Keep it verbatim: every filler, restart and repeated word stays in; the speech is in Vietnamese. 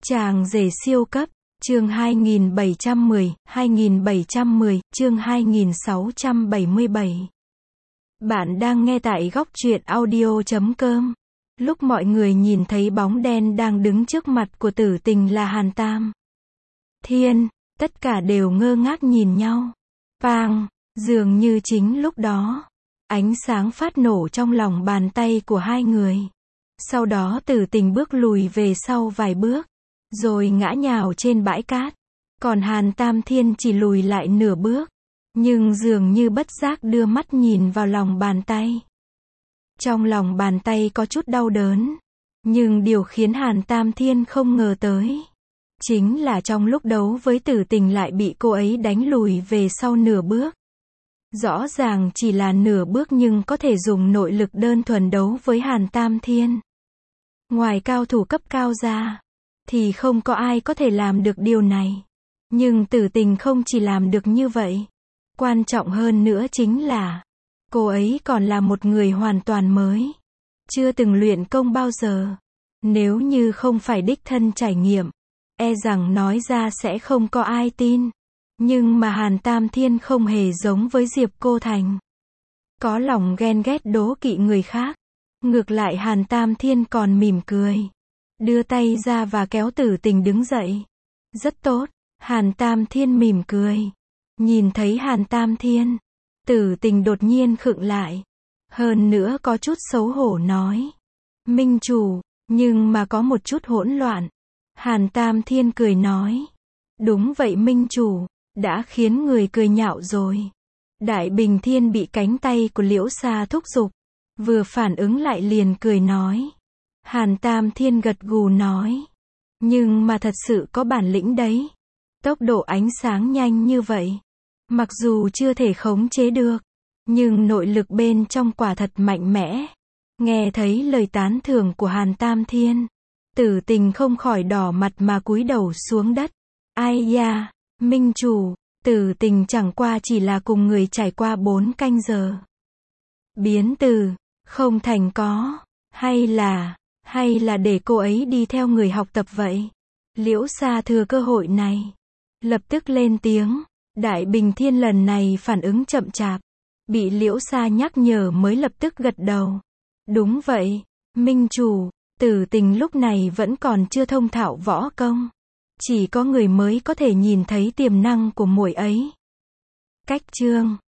Chàng rể siêu cấp, chương hai nghìn bảy trăm mười, hai nghìn bảy trăm mười, chương hai nghìn sáu trăm bảy mươi bảy. Bạn đang nghe tại góc truyện audio chấm com. Lúc mọi người nhìn thấy bóng đen đang đứng trước mặt của Tử Tình là Hàn Tam Thiên, tất cả đều ngơ ngác nhìn nhau. Pang, dường như chính lúc đó, ánh sáng phát nổ trong lòng bàn tay của hai người. Sau đó Tử Tình bước lùi về sau vài bước, rồi ngã nhào trên bãi cát. Còn Hàn Tam Thiên chỉ lùi lại nửa bước, nhưng dường như bất giác đưa mắt nhìn vào lòng bàn tay. Trong lòng bàn tay có chút đau đớn, nhưng điều khiến Hàn Tam Thiên không ngờ tới, chính là trong lúc đấu với Tử Tình lại bị cô ấy đánh lùi về sau nửa bước. Rõ ràng chỉ là nửa bước nhưng có thể dùng nội lực đơn thuần đấu với Hàn Tam Thiên. Ngoài cao thủ cấp cao ra, thì không có ai có thể làm được điều này. Nhưng Tử Tình không chỉ làm được như vậy. Quan trọng hơn nữa chính là, cô ấy còn là một người hoàn toàn mới. Chưa từng luyện công bao giờ. Nếu như không phải đích thân trải nghiệm, e rằng nói ra sẽ không có ai tin. Nhưng mà Hàn Tam Thiên không hề giống với Diệp Cô Thành. Có lòng ghen ghét đố kỵ người khác. Ngược lại Hàn Tam Thiên còn mỉm cười, đưa tay ra và kéo Tử Tình đứng dậy. Rất tốt, Hàn Tam Thiên mỉm cười. Nhìn thấy Hàn Tam Thiên, Tử Tình đột nhiên khựng lại. Hơn nữa có chút xấu hổ nói, Minh chủ, nhưng mà có một chút hỗn loạn. Hàn Tam Thiên cười nói, đúng vậy Minh chủ, đã khiến người cười nhạo rồi. Đại Bình Thiên bị cánh tay của Liễu Sa thúc giục, vừa phản ứng lại liền cười nói. Hàn Tam Thiên gật gù nói, nhưng mà thật sự có bản lĩnh đấy. Tốc độ ánh sáng nhanh như vậy, mặc dù chưa thể khống chế được, nhưng nội lực bên trong quả thật mạnh mẽ. Nghe thấy lời tán thưởng của Hàn Tam Thiên, Tử Tình không khỏi đỏ mặt mà cúi đầu xuống đất. Ai da, Minh chủ, Tử Tình chẳng qua chỉ là cùng người trải qua bốn canh giờ. Biến từ không thành có, hay là, hay là để cô ấy đi theo người học tập vậy? Liễu Sa thừa cơ hội này, lập tức lên tiếng. Đại Bình Thiên lần này phản ứng chậm chạp, bị Liễu Sa nhắc nhở mới lập tức gật đầu. Đúng vậy, Minh chủ, Tử Tình lúc này vẫn còn chưa thông thạo võ công. Chỉ có người mới có thể nhìn thấy tiềm năng của muội ấy. Cách chương